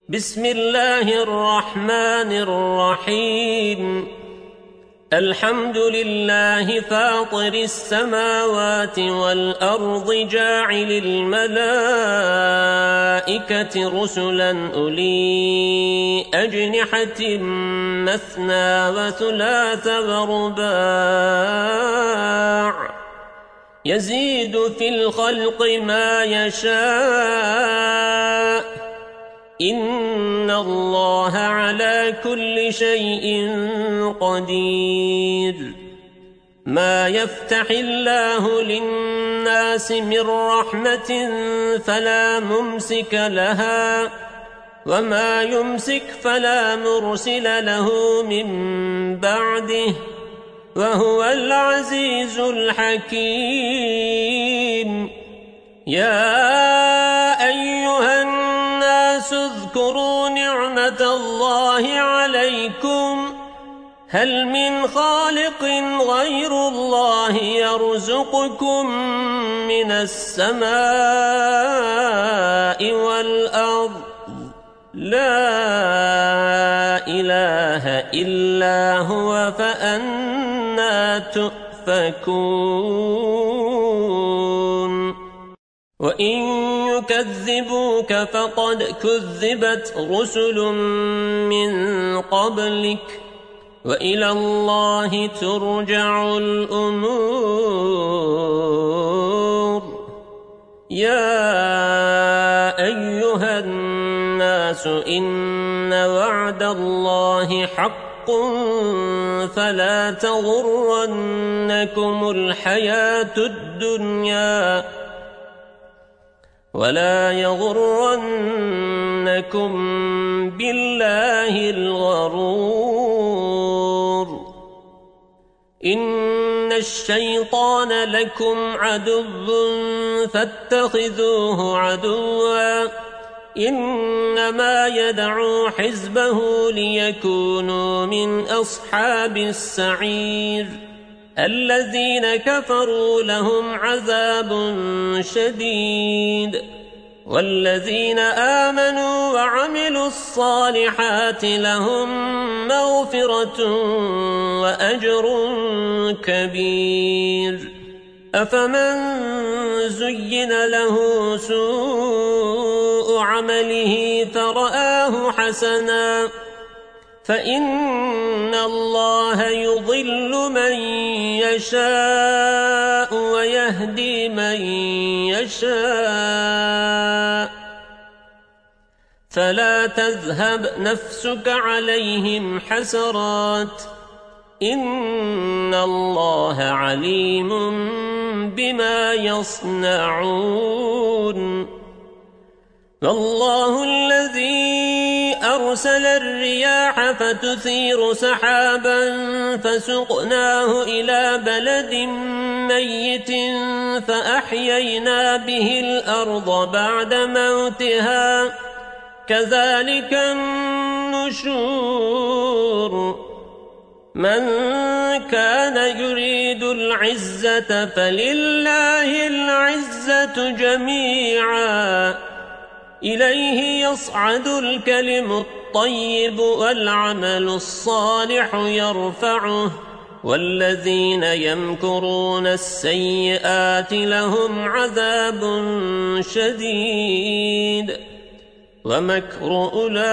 بسم الله الرحمن الرحيم. الحمد لله فاطر السماوات والأرض جاعل الملائكة رسلا أولي أجنحة مثنى وثلاث ورباع يزيد في الخلق ما يشاء إن الله على كل شيء قدير. ما يفتح الله للناس من رحمة فلا ممسك لها وما يمسك فلا مرسل له من بعده وهو العزيز الحكيم. يا أيها الناس اذكروا نعمة الله عليكم هل من خالق غير الله يرزقكم من السماء والأرض لا إله إلا هو فأنى تؤفكون. وإن يكذبوك فقد كذبت رسل من قبلك وإلى الله ترجع الأمور. يا أيها الناس إن وعد الله حق فلا تغرنكم الحياة الدنيا ولا يغرنكم بالله الغرور. إن الشيطان لكم عدو فاتخذوه عدوا إنما يدعو حزبه ليكونوا من أصحاب السعير. الذين كفروا لهم عذاب شديد والذين آمنوا وعملوا الصالحات لهم مغفرة وأجر كبير. أفمن زين له سوء عمله فرآه حسنا فإن الله يضل من يشاء ويهدي من يشاء فلا تذهب نفسك عليهم حسرات إن الله عليم بما يصنعون. والله الذي أرسل الرياح فتثير سحابا فسقناه إلى بلد ميت فأحيينا به الأرض بعد موتها كذلك النشور. من كان يريد العزة فلله العزة جميعا إليه يصعد الكلم الطيب والعمل الصالح يرفعه والذين يمكرون السيئات لهم عذاب شديد ومكر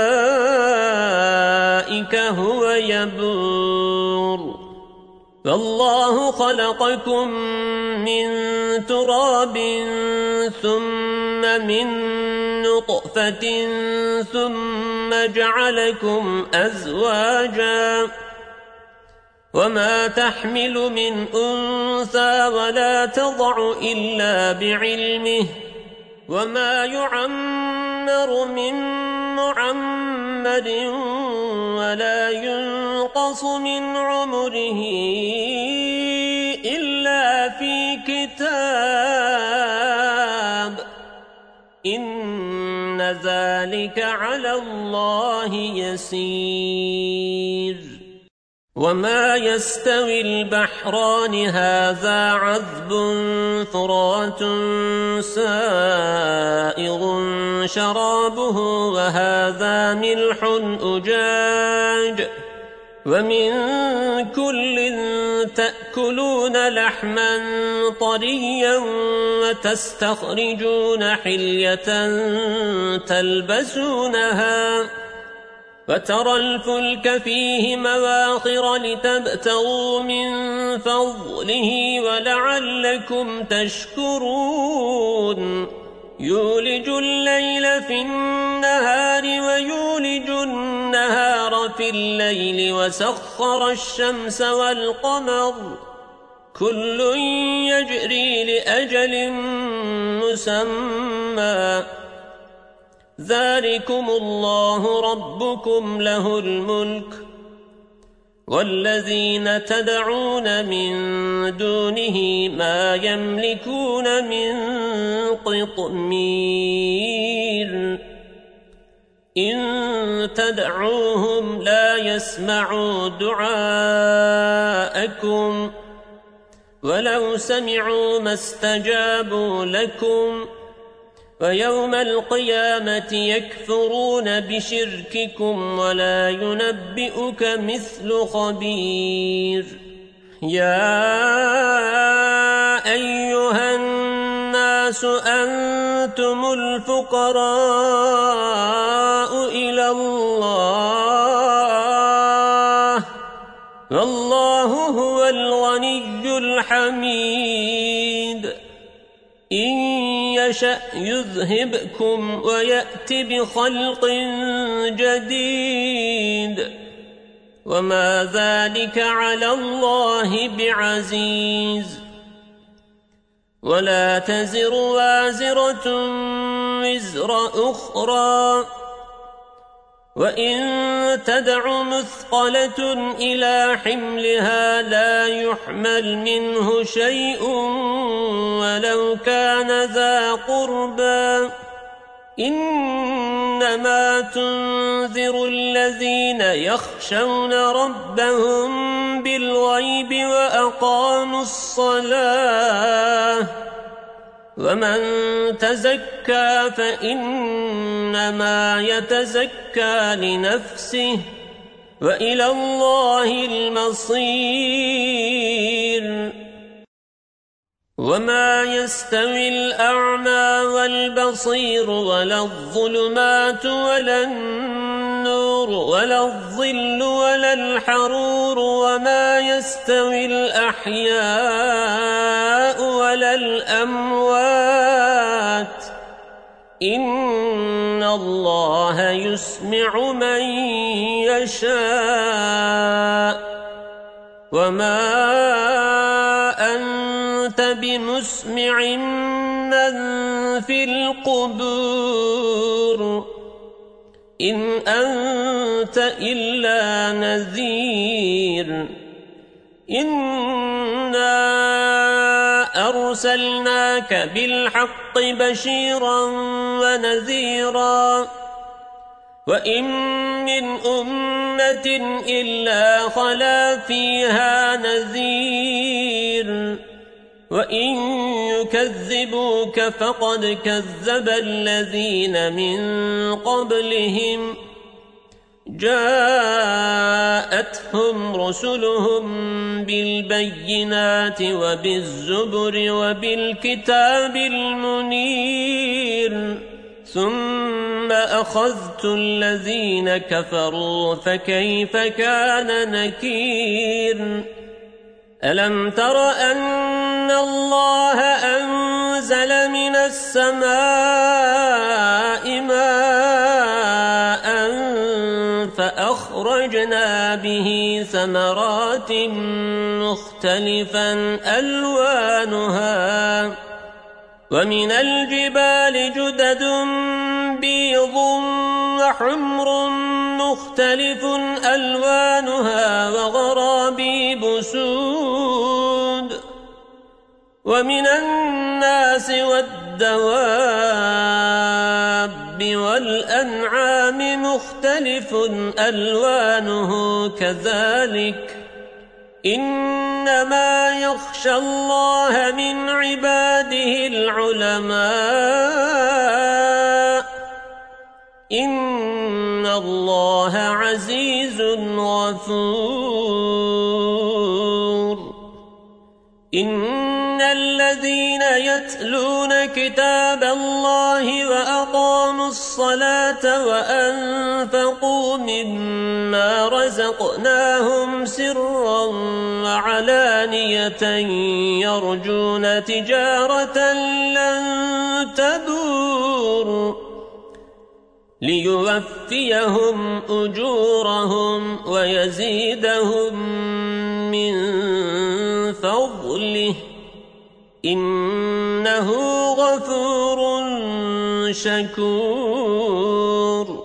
أولئك هو يبور. فالله خلقكم من تراب ثم من نطفة ثم جعلكم أزواجا وما تحمل من أنثى ولا تضع إلا بعلمه وما يعمر من معمر ولا ينقص من عمره إلا في كتاب إن ذلك على الله يسير. وما يستوي البحران هذا عذب فرات سائغ شرابه وهذا ملح أجاج ومن كل تأكلون لحما طريا وتستخرجون حلية تلبسونها وترى الفلك فيه مواخر لتبتغوا من فضله ولعلكم تشكرون يولج الليل في النهار ويولج النهار في الليل وسخر الشمس والقمر كل يجري لأجل مسمى ذلكم الله ربكم له الملك والذين تدعون من دونه ما يملكون من قطمير إن تدعوهم لا يسمعوا دعاءكم ولو سمعوا ما استجابوا لكم ويوم القيامة يكفرون بشرككم ولا ينبئك مثل خبير يا أيها الناس أنتم الفقراء إلى الله والله هو الغني الحميد إن يشأ يذهبكم ويأت بخلق جديد وما ذلك على الله بعزيز ولا تزر وازرة وزر أخرى وإن تدع مثقلة إلى حملها لا يحمل منه شيء ولو كان ذا قربى إنما تنذر الذين يخشون ربهم بالغيب وأقاموا الصلاة ومن تزكى فإنما يتزكى لنفسه وإلى الله المصير وما يستوي الأعمى والبصير ولا الظلمات ولا النور ولا الظل ولا الحرور وما يستوي الأحياء ولا الأموات إن الله يسمع من يشاء وما أنت بمسمع من في القبور إن أنت إلا نذير إنا أرسلناك بالحق بشيرا ونذيرا وإن من أمة إلا خلا فيها نذير وإن يكذبوك فقد كذب الذين من قبلهم جاءتهم رسلهم بالبينات وبالزبر وبالكتاب المنير ثم أخذت الذين كفروا فكيف كان نكير ألم تر أن الله أنزل من السماء ماء فأخرجنا به ثمرات مختلفا ألوانها ومن الجبال جدد بيض وحمر مختلف ألوانها وغرابيب سود ومن الناس والدواب والأنعام مختلف ألوانه كذلك إنما يخشى الله من عباده العلماء إن الله عزيز غفور إن الذين يتلون كتاب الله وأقاموا الصلاة وأنفقوا مما رزقناهم سرا وعلانية يرجون تجارة لن تبور ليوفيهم أجورهم ويزيدهم من فضله إنه غفور شكور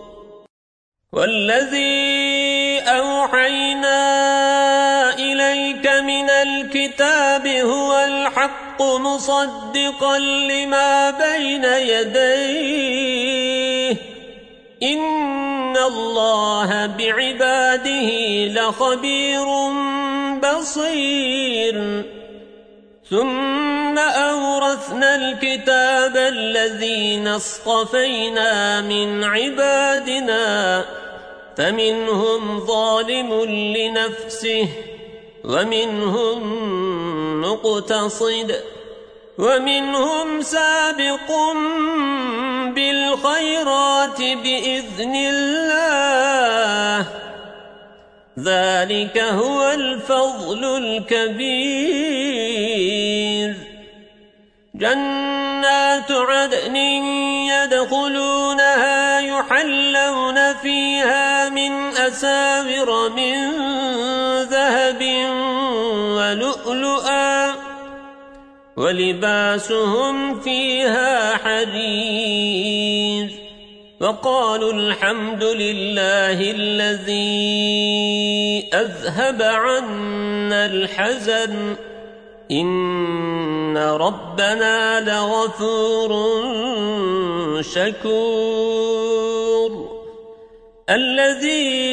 والذي أوحينا إليك من الكتاب هو الحق مصدقا لما بين يديه إن الله بعباده لخبير بصير ثم أورثنا الكتاب الذين اصطفينا من عبادنا فمنهم ظالم لنفسه ومنهم مقتصد ومنهم سابق بالخيرات بإذن الله ذلك هو الفضل الكبير جنات عدن يدخلونها يحلون فيها من أساور من ذهب ولؤلؤا ولباسهم فيها حرير وقالوا الحمد لله الذي أذهب عنا الحزن إن ربنا لغفور شكور الذي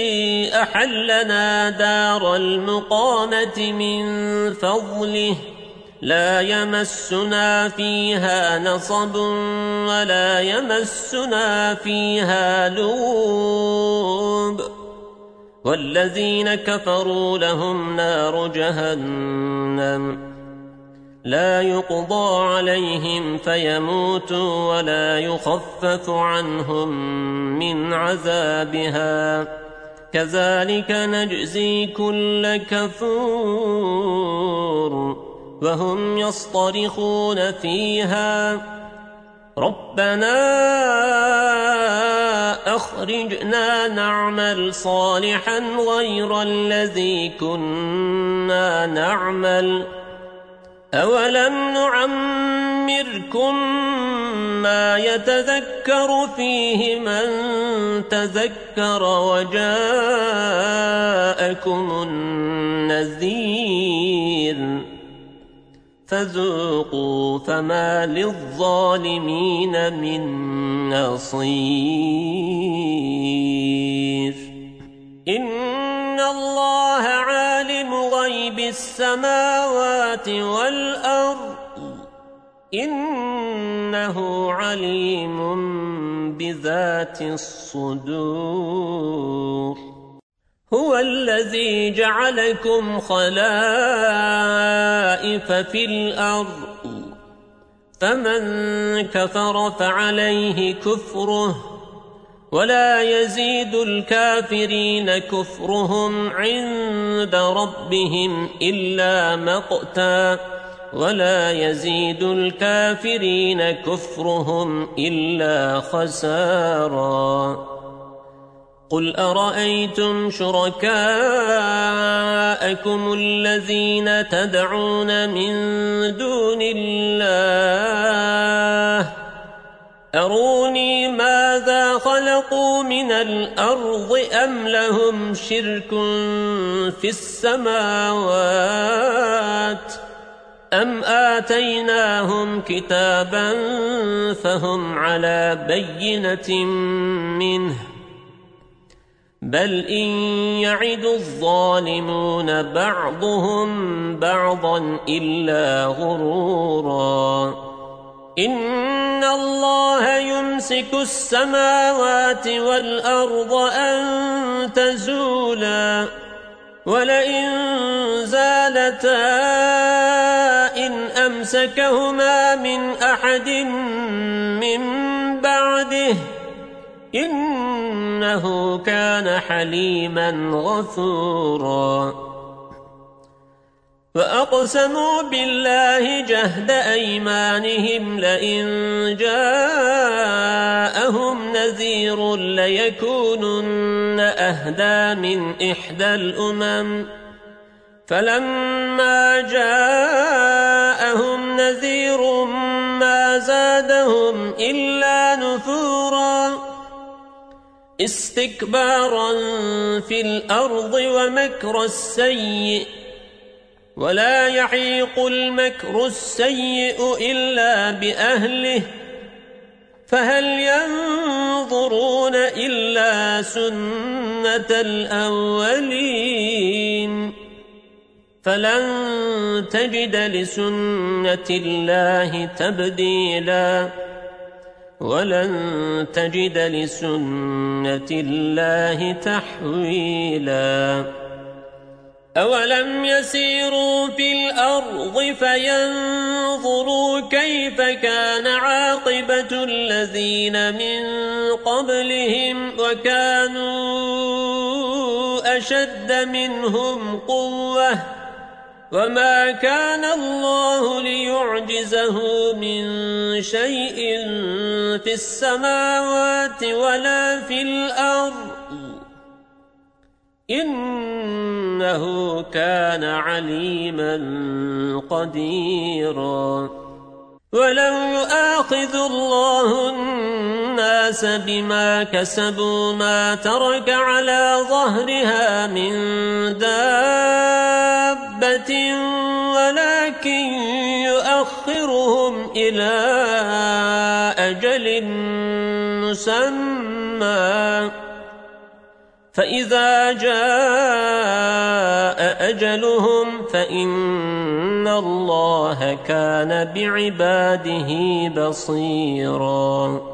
أحلنا دار المقامة من فضله لا يمسنا فيها نصب ولا يمسنا فيها لغوب والذين كفروا لهم نار جهنم لا يقضى عليهم فيموتوا ولا يخفف عنهم من عذابها كذلك نجزي كل كفور وهم يصطرخون فيها ربنا أخرجنا نعمل صالحا غير الذي كنا نعمل أولم نعمركم ما يتذكر فيه من تذكر وجاءكم النذير فذوقوا فما للظالمين من نصير إن الله عالم غيب السماوات والأرض إنه عليم بذات الصدور هو الذي جعلكم خلائف في الأرض فمن كفر فعليه كفره ولا يزيد الكافرين كفرهم عند ربهم إلا مقتا ولا يزيد الكافرين كفرهم إلا خسارا قل أرأيتم شركاءكم الذين تدعون من دون الله أروني ماذا خلقوا من الأرض أم لهم شرك في السماوات أم آتيناهم كتابا فهم على بينة منه بل إن يعد الظالمون بعضهم بعضا إلا غرورا إن الله يمسك السماوات والأرض أن تزولا ولئن زالتا إن أمسكهما من أحد من بعده إنه كان حليما غفورا وأقسموا بالله جهد أيمانهم لئن جاءهم نذير ليكونن أهدى من إحدى الأمم فلما جاءهم نذير ما زادهم إلا نفورا استكبارا في الأرض ومكر السيء ولا يحيق المكر السيء إلا بأهله فهل ينظرون إلا سنة الأولين فلن تجد لسنة الله تبديلا ولن تجد لسنة الله تحويلا أولم يسيروا في الأرض فينظروا كيف كان عاقبة الذين من قبلهم وكانوا أشد منهم قوة وما كان الله ليعجزه من شيء في السماوات ولا في الأرض إنه كان عليما قديرا ولو يؤاخذ الله الناس بما كسبوا ما ترك على ظهرها من دابة ولكن يؤخرهم إلى أجل مسمى فإذا جاء أجلهم فإن الله كان بعباده بصيراً